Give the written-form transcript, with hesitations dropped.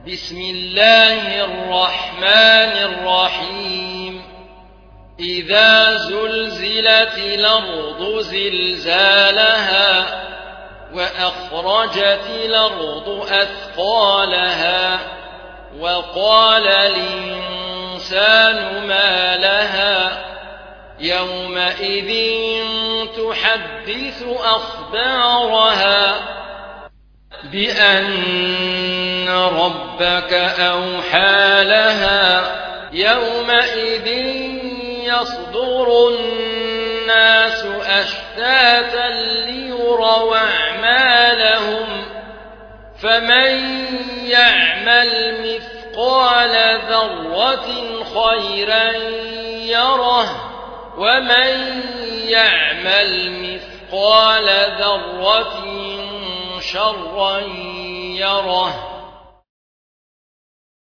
بسم الله الرحمن الرحيم إذا زلزلت الأرض زلزالها وأخرجت الأرض أثقالها وقال الإنسان ما لها يومئذ تحدث أخبارها بأن ربك أوحى لها يومئذ يصدر الناس أشتاتا ليروا أعمالهم فمن يعمل مثقال ذرة خيرا يره ومن يعمل مثقال ذرة شرا يره